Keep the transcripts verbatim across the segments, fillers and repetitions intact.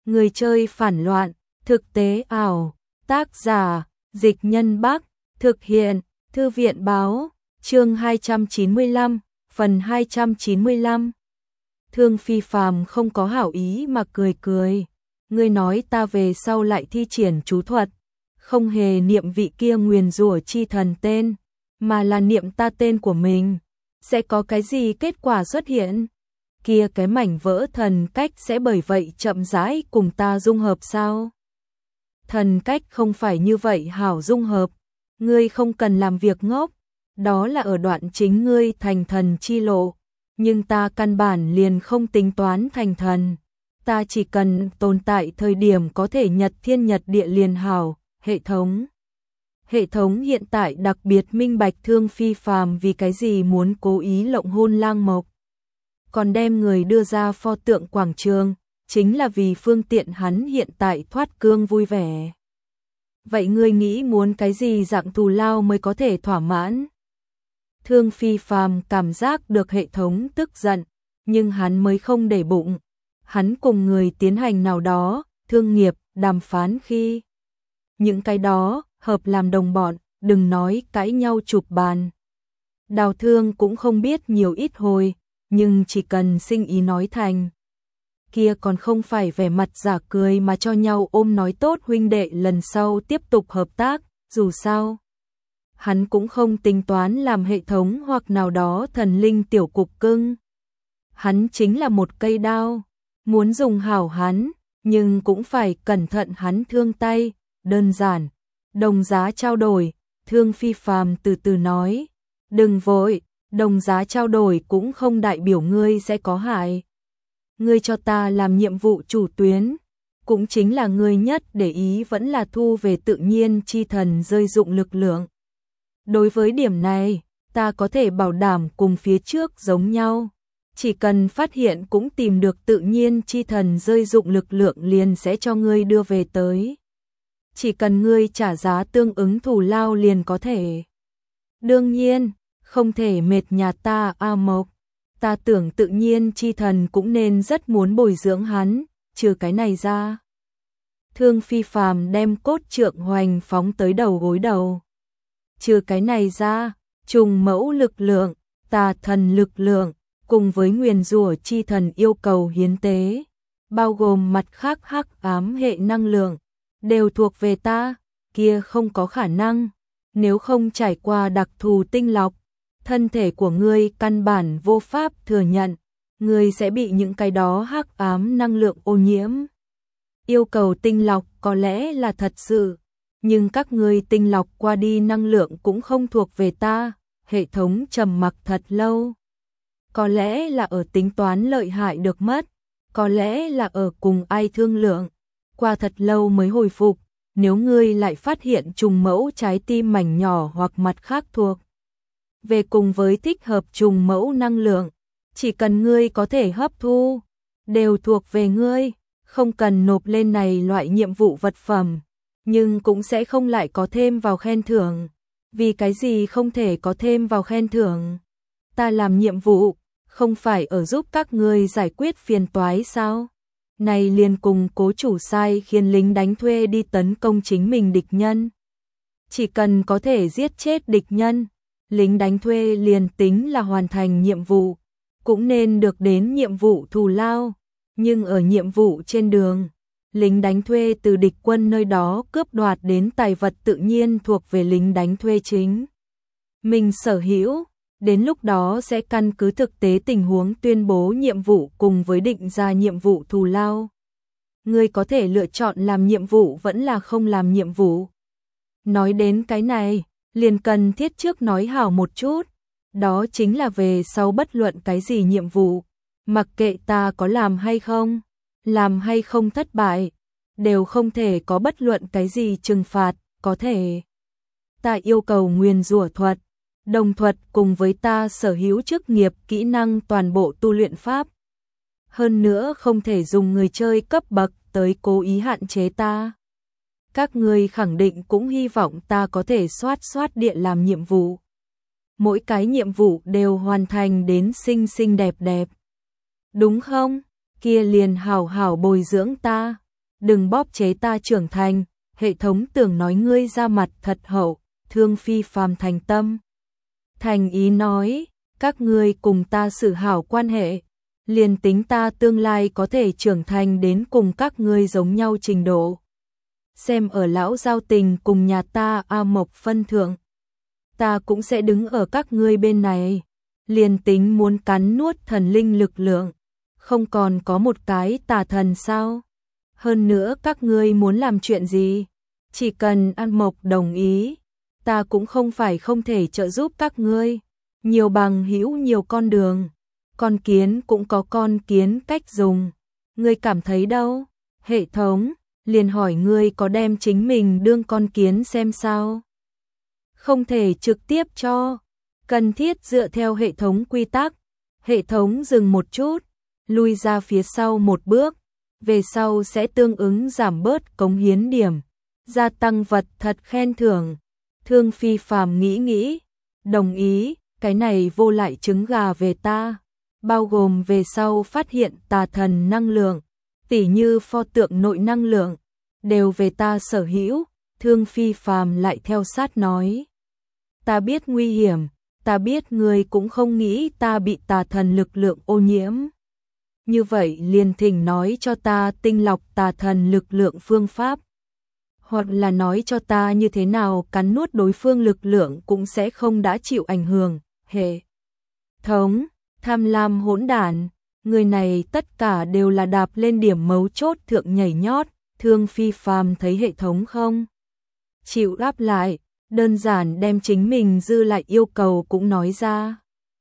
Người chơi phản loạn, thực tế ảo, tác giả, Dịch Nhân Bắc, thực hiện, Thư viện báo, chương hai trăm chín mươi lăm, phần hai trăm chín mươi lăm. Thương Phi Phàm không có hảo ý mà cười cười. Ngươi nói ta về sau lại thi triển chú thuật, không hề niệm vị kia nguyền rủa chi thần tên, mà là niệm ta tên của mình, sẽ có cái gì kết quả xuất hiện? Kia cái mảnh vỡ thần cách sẽ bởi vậy chậm rãi cùng ta dung hợp sao? Thần cách không phải như vậy hảo dung hợp, ngươi không cần làm việc ngốc, đó là ở đoạn chính ngươi thành thần chi lộ, nhưng ta căn bản liền không tính toán thành thần, ta chỉ cần tồn tại thời điểm có thể nhật thiên nhật địa liền hảo, hệ thống. Hệ thống hiện tại đặc biệt minh bạch Thương Phi Phàm vì cái gì muốn cố ý lộng hôn Lang Mộc, còn đem người đưa ra pho tượng quảng trường, chính là vì phương tiện hắn hiện tại thoát cương vui vẻ. Vậy ngươi nghĩ muốn cái gì dạng thù lao mới có thể thỏa mãn? Thương Phi Phàm cảm giác được hệ thống tức giận, nhưng hắn mới không để bụng. Hắn cùng người tiến hành nào đó, thương nghiệp, đàm phán khi. Những cái đó, hợp làm đồng bọn, đừng nói cãi nhau chụp bàn. Đào Thương cũng không biết nhiều ít hồi, nhưng chỉ cần sinh ý nói thành. Kia còn không phải vẻ mặt giả cười mà cho nhau ôm nói tốt huynh đệ lần sau tiếp tục hợp tác, dù sao. Hắn cũng không tính toán làm hệ thống hoặc nào đó thần linh tiểu cục cưng. Hắn chính là một cây đao, muốn dùng hảo hắn, nhưng cũng phải cẩn thận hắn thương tay, đơn giản. Đồng giá trao đổi, Thương Phi Phàm từ từ nói, đừng vội, đồng giá trao đổi cũng không đại biểu ngươi sẽ có hại. Ngươi cho ta làm nhiệm vụ chủ tuyến, cũng chính là ngươi nhất để ý vẫn là thu về tự nhiên chi thần rơi dụng lực lượng. Đối với điểm này, ta có thể bảo đảm cùng phía trước giống nhau. Chỉ cần phát hiện cũng tìm được tự nhiên chi thần rơi dụng lực lượng liền sẽ cho ngươi đưa về tới. Chỉ cần ngươi trả giá tương ứng thù lao liền có thể. Đương nhiên, không thể mệt nhà ta A Mộc. Ta tưởng tự nhiên chi thần cũng nên rất muốn bồi dưỡng hắn, trừ cái này ra. Thương Phi Phàm đem cốt trượng hoành phóng tới đầu gối đầu. Trừ cái này ra, trùng mẫu lực lượng, tà thần lực lượng, cùng với nguyền rủa chi thần yêu cầu hiến tế, bao gồm mặt khác hắc ám hệ năng lượng, đều thuộc về ta, kia không có khả năng, nếu không trải qua đặc thù tinh lọc, thân thể của ngươi căn bản vô pháp thừa nhận, ngươi sẽ bị những cái đó hắc ám năng lượng ô nhiễm. Yêu cầu tinh lọc có lẽ là thật sự, nhưng các ngươi tinh lọc qua đi năng lượng cũng không thuộc về ta, hệ thống trầm mặc thật lâu. Có lẽ là ở tính toán lợi hại được mất, có lẽ là ở cùng ai thương lượng, qua thật lâu mới hồi phục, nếu ngươi lại phát hiện trùng mẫu trái tim mảnh nhỏ hoặc mặt khác thuộc về cùng với thích hợp trùng mẫu năng lượng, chỉ cần ngươi có thể hấp thu, đều thuộc về ngươi, không cần nộp lên này loại nhiệm vụ vật phẩm, nhưng cũng sẽ không lại có thêm vào khen thưởng. Vì cái gì không thể có thêm vào khen thưởng? Ta làm nhiệm vụ, không phải ở giúp các ngươi giải quyết phiền toái sao? Này liền cùng cố chủ sai khiến lính đánh thuê đi tấn công chính mình địch nhân. Chỉ cần có thể giết chết địch nhân, lính đánh thuê liền tính là hoàn thành nhiệm vụ, cũng nên được đến nhiệm vụ thù lao, nhưng ở nhiệm vụ trên đường, lính đánh thuê từ địch quân nơi đó cướp đoạt đến tài vật tự nhiên thuộc về lính đánh thuê chính mình sở hữu, đến lúc đó sẽ căn cứ thực tế tình huống tuyên bố nhiệm vụ cùng với định ra nhiệm vụ thù lao. Ngươi có thể lựa chọn làm nhiệm vụ vẫn là không làm nhiệm vụ. Nói đến cái này, liền cần thiết trước nói hảo một chút, đó chính là về sau bất luận cái gì nhiệm vụ, mặc kệ ta có làm hay không, làm hay không thất bại, đều không thể có bất luận cái gì trừng phạt, có thể. Ta yêu cầu nguyền rủa thuật, đồng thuật cùng với ta sở hữu chức nghiệp kỹ năng toàn bộ tu luyện pháp. Hơn nữa không thể dùng người chơi cấp bậc tới cố ý hạn chế ta. Các ngươi khẳng định cũng hy vọng ta có thể soát soát địa làm nhiệm vụ. Mỗi cái nhiệm vụ đều hoàn thành đến xinh xinh đẹp đẹp. Đúng không? Kia liền hảo hảo bồi dưỡng ta. đừng bóp chế ta trưởng thành, hệ thống tưởng nói ngươi ra mặt thật hậu, Thương Phi Phàm thành tâm. Thành ý nói, các ngươi cùng ta xử hảo quan hệ, liền tính ta tương lai có thể trưởng thành đến cùng các ngươi giống nhau trình độ. Xem ở lão giao tình cùng nhà ta A Mộc phân thượng, ta cũng sẽ đứng ở các ngươi bên này, liền tính muốn cắn nuốt thần linh lực lượng, không còn có một cái tà thần sao? Hơn nữa các ngươi muốn làm chuyện gì, chỉ cần A Mộc đồng ý, ta cũng không phải không thể trợ giúp các ngươi. Nhiều bằng hữu nhiều con đường, con kiến cũng có con kiến cách dùng. Ngươi cảm thấy đâu? Hệ thống liền hỏi ngươi có đem chính mình đương con kiến xem sao? Không thể trực tiếp cho, cần thiết dựa theo hệ thống quy tắc. Hệ thống dừng một chút, lui ra phía sau một bước, về sau sẽ tương ứng giảm bớt cống hiến điểm, gia tăng vật thật khen thưởng. Thương Phi Phàm nghĩ nghĩ, đồng ý, cái này vô lại trứng gà về ta, bao gồm về sau phát hiện tà thần năng lượng, tỉ như pho tượng nội năng lượng, đều về ta sở hữu. Thương Phi Phàm lại theo sát nói, ta biết nguy hiểm, ta biết ngươi cũng không nghĩ ta bị tà thần lực lượng ô nhiễm. Như vậy liền thỉnh nói cho ta tinh lọc tà thần lực lượng phương pháp, hoặc là nói cho ta như thế nào cắn nuốt đối phương lực lượng cũng sẽ không đã chịu ảnh hưởng. Hệ thống, tham lam hỗn đản, người này tất cả đều là đạp lên điểm mấu chốt thượng nhảy nhót. Thương Phi Phàm thấy hệ thống không chịu đáp lại, đơn giản đem chính mình dư lại yêu cầu cũng nói ra.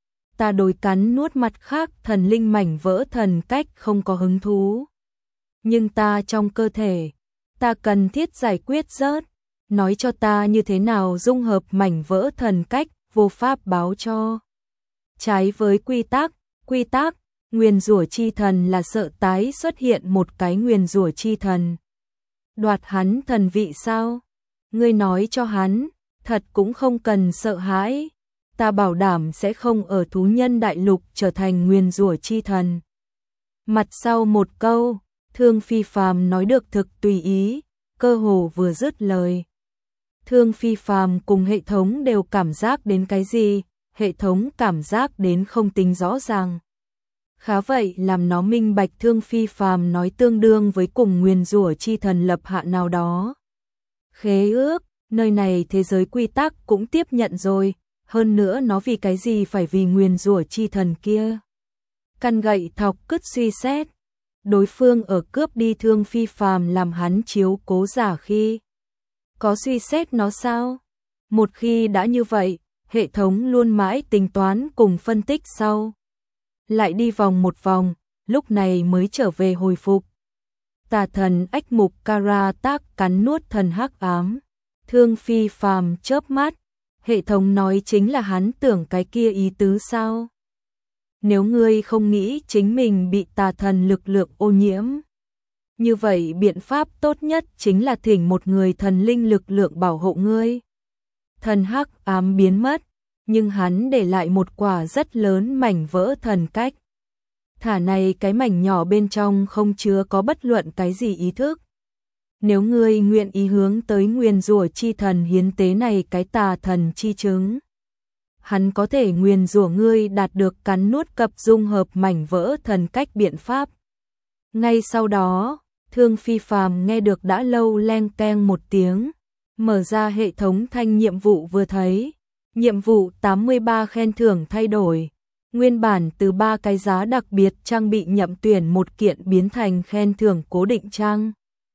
Ta đối cắn nuốt mặt khác thần linh mảnh vỡ thần cách không có hứng thú, nhưng ta trong cơ thể, ta cần thiết giải quyết rớt, nói cho ta như thế nào dung hợp mảnh vỡ thần cách, vô pháp báo cho. Trái với quy tắc, quy tắc, nguyền rủa chi thần là sợ tái xuất hiện một cái nguyền rủa chi thần. Đoạt hắn thần vị sao? Ngươi nói cho hắn, thật cũng không cần sợ hãi, ta bảo đảm sẽ không ở thú nhân đại lục trở thành nguyền rủa chi thần. Mặt sau một câu, Thương Phi Phàm nói được thực tùy ý, cơ hồ vừa dứt lời. Thương Phi Phàm cùng hệ thống đều cảm giác đến cái gì, hệ thống cảm giác đến không tính rõ ràng. Khá vậy làm nó minh bạch Thương Phi Phàm nói tương đương với cùng nguyền rủa chi thần lập hạ nào đó khế ước, nơi này thế giới quy tắc cũng tiếp nhận rồi, hơn nữa nó vì cái gì phải vì nguyền rủa chi thần kia. Căn gậy thọc cứt suy xét, đối phương ở cướp đi Thương Phi Phàm làm hắn chiếu cố giả khi có suy xét nó sao? Một khi đã như vậy, hệ thống luôn mãi tính toán cùng phân tích sau, lại đi vòng một vòng, lúc này mới trở về hồi phục. Tà thần ách mục Kara tác cắn nuốt thần hắc ám. Thương Phi Phàm chớp mắt, hệ thống nói chính là hắn tưởng cái kia ý tứ sao? Nếu ngươi không nghĩ chính mình bị tà thần lực lượng ô nhiễm, như vậy biện pháp tốt nhất chính là thỉnh một người thần linh lực lượng bảo hộ ngươi. Thần hắc ám biến mất, nhưng hắn để lại một quả rất lớn mảnh vỡ thần cách. Thả này cái mảnh nhỏ bên trong không chứa có bất luận cái gì ý thức. Nếu ngươi nguyện ý hướng tới nguyền rủa chi thần hiến tế này cái tà thần chi chứng, hắn có thể nguyền rủa ngươi đạt được cắn nuốt cập dung hợp mảnh vỡ thần cách biện pháp. Ngay sau đó, Thương Phi Phàm nghe được đã lâu leng keng một tiếng, mở ra hệ thống thanh nhiệm vụ vừa thấy. Nhiệm vụ tám mươi ba khen thưởng thay đổi, nguyên bản từ ba cái giá đặc biệt trang bị nhậm tuyển một kiện biến thành khen thưởng cố định trang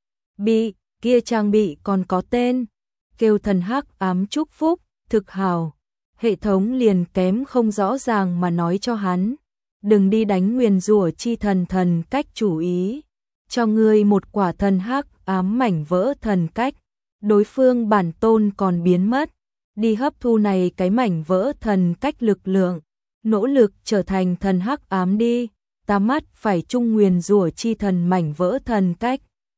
bị, kia trang bị còn có tên, kêu thần hắc ám chúc phúc, thực hào. Hệ thống liền kém không rõ ràng mà nói cho hắn, đừng đi đánh nguyền rủa chi thần thần cách chủ ý, cho ngươi một quả thần hắc ám mảnh vỡ thần cách, đối phương bản tôn còn biến mất, đi hấp thu này cái mảnh vỡ thần cách lực lượng, nỗ lực trở thành thần hắc ám đi, ta mắt phải chung nguyền rủa chi thần mảnh vỡ thần cách.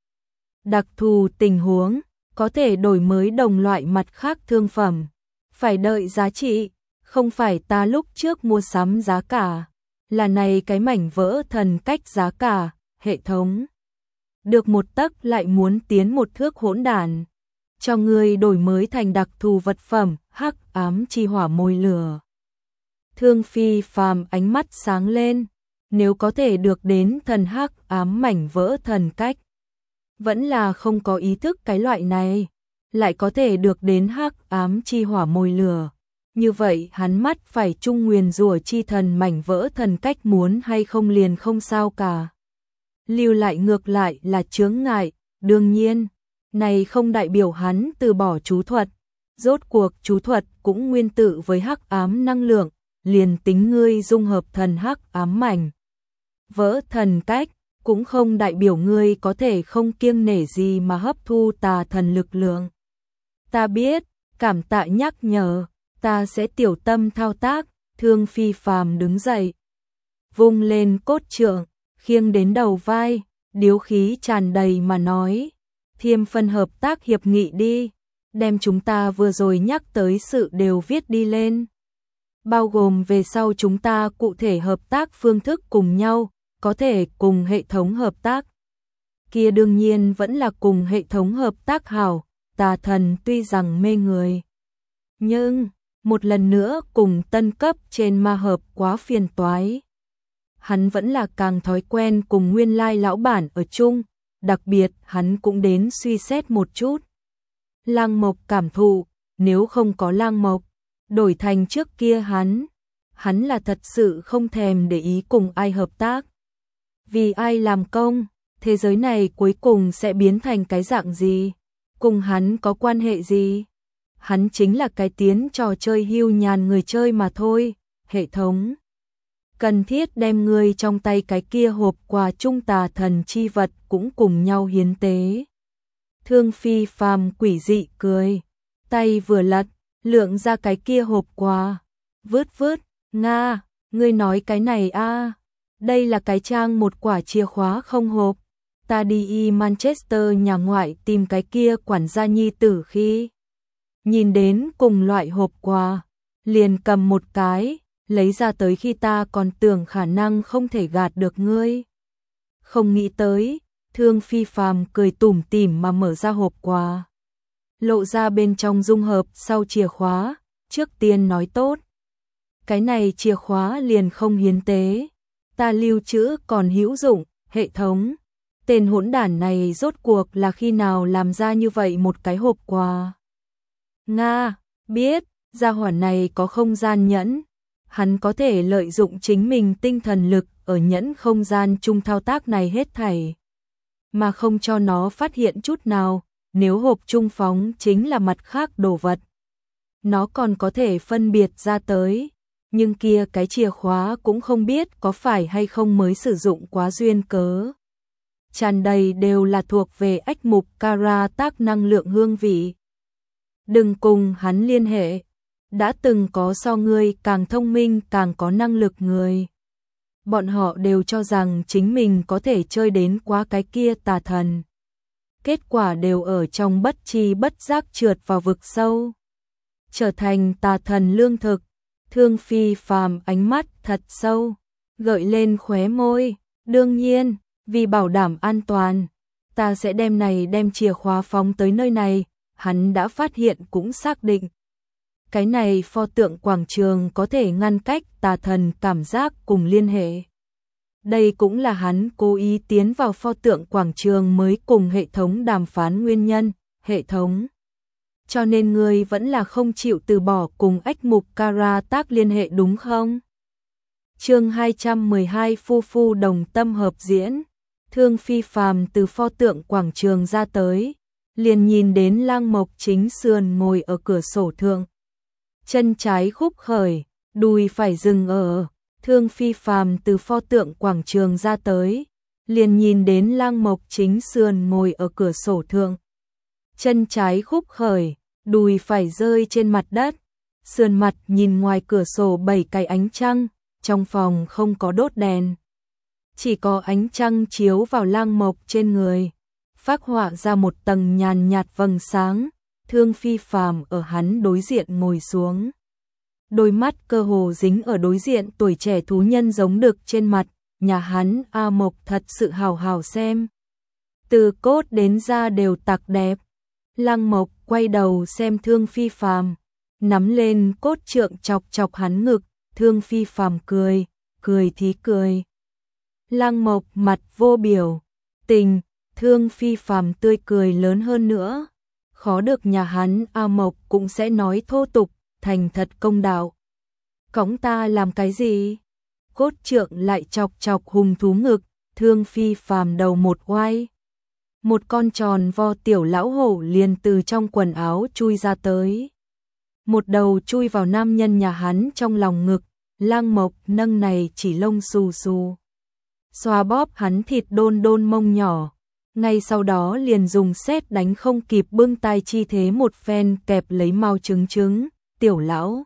Đặc thù tình huống, có thể đổi mới đồng loại mặt khác thương phẩm, phải đợi giá trị, không phải ta lúc trước mua sắm giá cả, là này cái mảnh vỡ thần cách giá cả, hệ thống được một tấc lại muốn tiến một thước hỗn đản. Cho ngươi đổi mới thành đặc thù vật phẩm, hắc ám chi hỏa mồi lửa. Thương Phi Phàm ánh mắt sáng lên, nếu có thể được đến thần hắc ám mảnh vỡ thần cách, vẫn là không có ý thức cái loại này, lại có thể được đến hắc ám chi hỏa mồi lửa. Như vậy hắn mắt phải trung nguyền rủa chi thần mảnh vỡ thần cách muốn hay không liền không sao cả. Lưu lại ngược lại là chướng ngại, đương nhiên, này không đại biểu hắn từ bỏ chú thuật. Rốt cuộc chú thuật cũng nguyên tử với hắc ám năng lượng, liền tính ngươi dung hợp thần hắc ám mảnh vỡ thần cách, cũng không đại biểu ngươi có thể không kiêng nể gì mà hấp thu tà thần lực lượng. Ta biết, cảm tạ nhắc nhở, ta sẽ tiểu tâm thao tác. Thương Phi Phàm đứng dậy, vung lên cốt trượng, khiêng đến đầu vai, điếu khí tràn đầy mà nói, thiêm phân hợp tác hiệp nghị đi, đem chúng ta vừa rồi nhắc tới sự đều viết đi lên. Bao gồm về sau chúng ta cụ thể hợp tác phương thức cùng nhau, có thể cùng hệ thống hợp tác. Kia đương nhiên vẫn là cùng hệ thống hợp tác hảo, tà thần tuy rằng mê người. Nhưng, một lần nữa cùng tân cấp trên ma hợp quá phiền toái. Hắn vẫn là càng thói quen cùng nguyên lai lão bản ở chung, đặc biệt hắn cũng đến suy xét một chút. Lang Mộc cảm thụ, nếu không có Lang Mộc, đổi thành trước kia hắn, hắn là thật sự không thèm để ý cùng ai hợp tác. Vì ai làm công, thế giới này cuối cùng sẽ biến thành cái dạng gì, cùng hắn có quan hệ gì? Hắn chính là cái tiến trò chơi hưu nhàn người chơi mà thôi. Hệ thống cần thiết đem người trong tay cái kia hộp quà trung tà thần chi vật cũng cùng nhau hiến tế. Thương Phi Phàm quỷ dị cười, tay vừa lật, lượng ra cái kia hộp quà, vứt vứt, Nga, ngươi nói cái này a, đây là cái trang một quả chìa khóa không hộp, ta đi y Manchester nhà ngoại tìm cái kia quản gia nhi tử khi nhìn đến cùng loại hộp quà, liền cầm một cái, lấy ra tới khi ta còn tưởng khả năng không thể gạt được ngươi. Không nghĩ tới, Thương Phi Phàm cười tủm tỉm mà mở ra hộp quà, lộ ra bên trong dung hợp sau chìa khóa, trước tiên nói tốt. Cái này chìa khóa liền không hiến tế, ta lưu trữ còn hữu dụng, hệ thống. Tên hỗn đản này rốt cuộc là khi nào làm ra như vậy một cái hộp quà? Nga, biết, gia hỏa này có không gian nhẫn, hắn có thể lợi dụng chính mình tinh thần lực ở nhẫn không gian chung thao tác này hết thảy, mà không cho nó phát hiện chút nào, nếu hộp trung phóng chính là mặt khác đồ vật. Nó còn có thể phân biệt ra tới, nhưng kia cái chìa khóa cũng không biết có phải hay không mới sử dụng quá duyên cớ. Tràn đầy đều là thuộc về ách mục Kara tác năng lượng hương vị. Đừng cùng hắn liên hệ, đã từng có so ngươi càng thông minh càng có năng lực người. Bọn họ đều cho rằng chính mình có thể chơi đến quá cái kia tà thần. Kết quả đều ở trong bất chi bất giác trượt vào vực sâu, trở thành tà thần lương thực. Thương Phi Phàm ánh mắt thật sâu, gợi lên khóe môi, đương nhiên, vì bảo đảm an toàn, ta sẽ đem này đem chìa khóa phóng tới nơi này. Hắn đã phát hiện cũng xác định, cái này pho tượng quảng trường có thể ngăn cách tà thần cảm giác cùng liên hệ. Đây cũng là hắn cố ý tiến vào pho tượng quảng trường mới cùng hệ thống đàm phán nguyên nhân. Hệ thống, cho nên ngươi vẫn là không chịu từ bỏ cùng ách mục Kara tác liên hệ đúng không? Chương hai trăm mười hai Phu Phu đồng tâm hợp diễn. Thương Phi Phàm từ pho tượng quảng trường ra tới, liền nhìn đến Lang Mộc chính sườn ngồi ở cửa sổ thượng, chân trái khúc khởi, đùi phải dừng ở. Thương Phi Phàm từ pho tượng quảng trường ra tới, liền nhìn đến Lang Mộc chính sườn ngồi ở cửa sổ thượng, chân trái khúc khởi, đùi phải rơi trên mặt đất, sườn mặt nhìn ngoài cửa sổ bảy cái ánh trăng, trong phòng không có đốt đèn, chỉ có ánh trăng chiếu vào Lang Mộc trên người, phác họa ra một tầng nhàn nhạt vầng sáng. Thương Phi Phàm ở hắn đối diện ngồi xuống, đôi mắt cơ hồ dính ở đối diện tuổi trẻ thú nhân giống đực trên mặt. Nhà hắn A Mộc thật sự hào hào xem. từ cốt đến da đều tặc đẹp. Lăng Mộc quay đầu xem Thương Phi Phàm, nắm lên cốt trượng chọc chọc hắn ngực, Thương Phi Phàm cười, cười thí cười. Lăng Mộc mặt vô biểu tình, Thương Phi Phàm tươi cười lớn hơn nữa. Khó được nhà hắn A Mộc cũng sẽ nói thô tục, thành thật công đạo. Cõng ta làm cái gì? Cốt trượng lại chọc chọc hùng thú ngực, Thương Phi Phàm đầu một oai. Một con tròn vo tiểu lão hổ liền từ trong quần áo chui ra tới. Một đầu chui vào nam nhân nhà hắn trong lòng ngực, Lăng Mộc nâng này chỉ lông xù xù. Xoa bóp hắn thịt đôn đôn mông nhỏ. Ngay sau đó liền dùng sét đánh không kịp bưng tay chi thế một phen kẹp lấy mau trứng trứng, tiểu lão.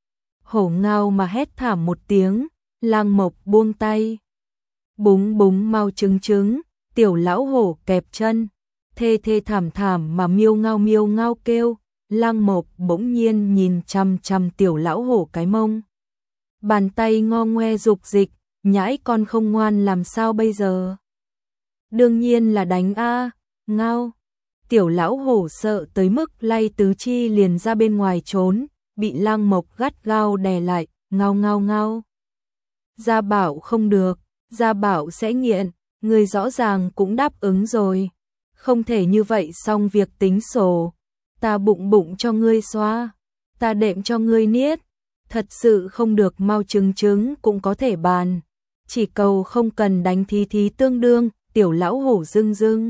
Hổ ngao mà hét thảm một tiếng, Lăng Mộc buông tay. Búng búng mau trứng trứng, tiểu lão hổ kẹp chân, thê thê thảm thảm mà miêu ngao miêu ngao kêu, Lăng Mộc bỗng nhiên nhìn chằm chằm tiểu lão hổ cái mông. Bàn tay ngo ngoe dục dịch, nhãi con không ngoan làm sao bây giờ? Đương nhiên là đánh a, ngao. Tiểu lão hổ sợ tới mức lay tứ chi liền ra bên ngoài trốn, bị Lăng Mộc gắt gao đè lại, ngao ngao ngao. Gia bảo không được, Gia bảo sẽ nghiện, người rõ ràng cũng đáp ứng rồi. Không thể như vậy xong việc tính sổ. Ta bụng bụng cho ngươi xoa, ta đệm cho ngươi niết. Thật sự không được mau trứng trứng cũng có thể bàn. Chỉ cầu không cần đánh thí thí tương đương, tiểu lão hổ dưng dưng.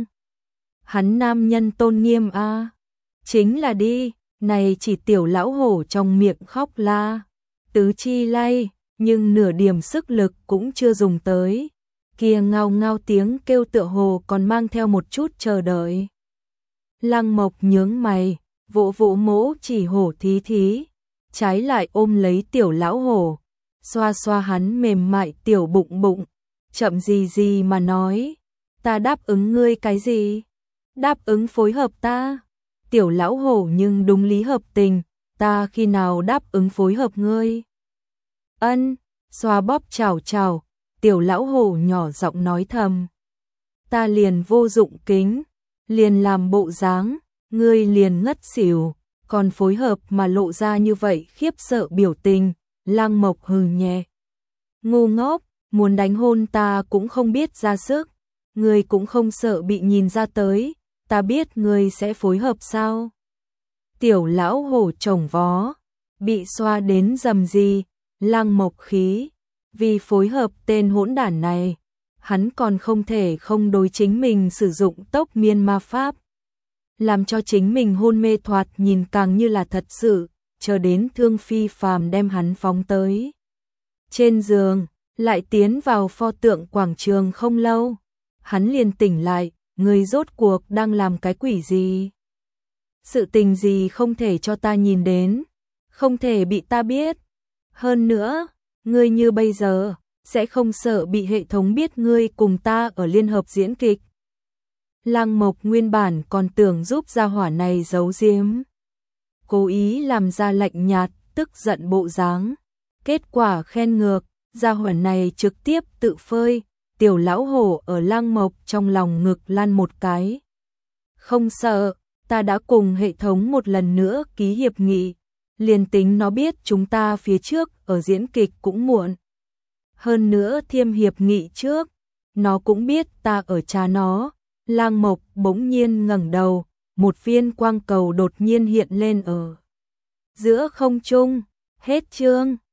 Hắn nam nhân tôn nghiêm a, à. Chính là đi, này chỉ tiểu lão hổ trong miệng khóc la. Tứ chi lay, nhưng nửa điểm sức lực cũng chưa dùng tới. Kia ngao ngao tiếng kêu tựa hồ còn mang theo một chút chờ đợi. Lăng Mộc nhướng mày, vỗ vỗ mỗ chỉ hổ thí thí. Trái lại ôm lấy tiểu lão hổ, xoa xoa hắn mềm mại tiểu bụng bụng, chậm gì gì mà nói, ta đáp ứng ngươi cái gì? Đáp ứng phối hợp ta. Tiểu lão hổ nhưng đúng lý hợp tình, ta khi nào đáp ứng phối hợp ngươi? Ân, xoa bóp chào chào, tiểu lão hổ nhỏ giọng nói thầm. Ta liền vô dụng kính, liền làm bộ dáng, ngươi liền ngất xỉu. Còn phối hợp mà lộ ra như vậy khiếp sợ biểu tình, Lăng Mộc hừ nhẹ. Ngu ngốc, muốn đánh hôn ta cũng không biết ra sức, ngươi cũng không sợ bị nhìn ra tới, ta biết ngươi sẽ phối hợp sao? Tiểu lão hổ trồng vó, bị xoa đến dầm gì, Lăng Mộc khí, vì phối hợp tên hỗn đản này, hắn còn không thể không đối chính mình sử dụng tốc miên ma pháp. Làm cho chính mình hôn mê thoạt nhìn càng như là thật sự, chờ đến Thương Phi Phàm đem hắn phóng tới. Trên giường, lại tiến vào pho tượng quảng trường không lâu, hắn liền tỉnh lại, người rốt cuộc đang làm cái quỷ gì? Sự tình gì không thể cho ta nhìn đến, không thể bị ta biết. Hơn nữa, ngươi như bây giờ, sẽ không sợ bị hệ thống biết ngươi cùng ta ở liên hợp diễn kịch. Lăng Mộc nguyên bản còn tưởng giúp gia hỏa này giấu giếm, cố ý làm ra lạnh nhạt, tức giận bộ dáng. Kết quả khen ngược, gia hỏa này trực tiếp tự phơi, tiểu lão hổ ở Lăng Mộc trong lòng ngực lăn một cái. Không sợ, ta đã cùng hệ thống một lần nữa ký hiệp nghị, liền tính nó biết chúng ta phía trước ở diễn kịch cũng muộn. Hơn nữa thiêm hiệp nghị trước, nó cũng biết ta ở cha nó. Lăng Mộc bỗng nhiên ngẩng đầu, một viên quang cầu đột nhiên hiện lên ở giữa không trung. Hết chương.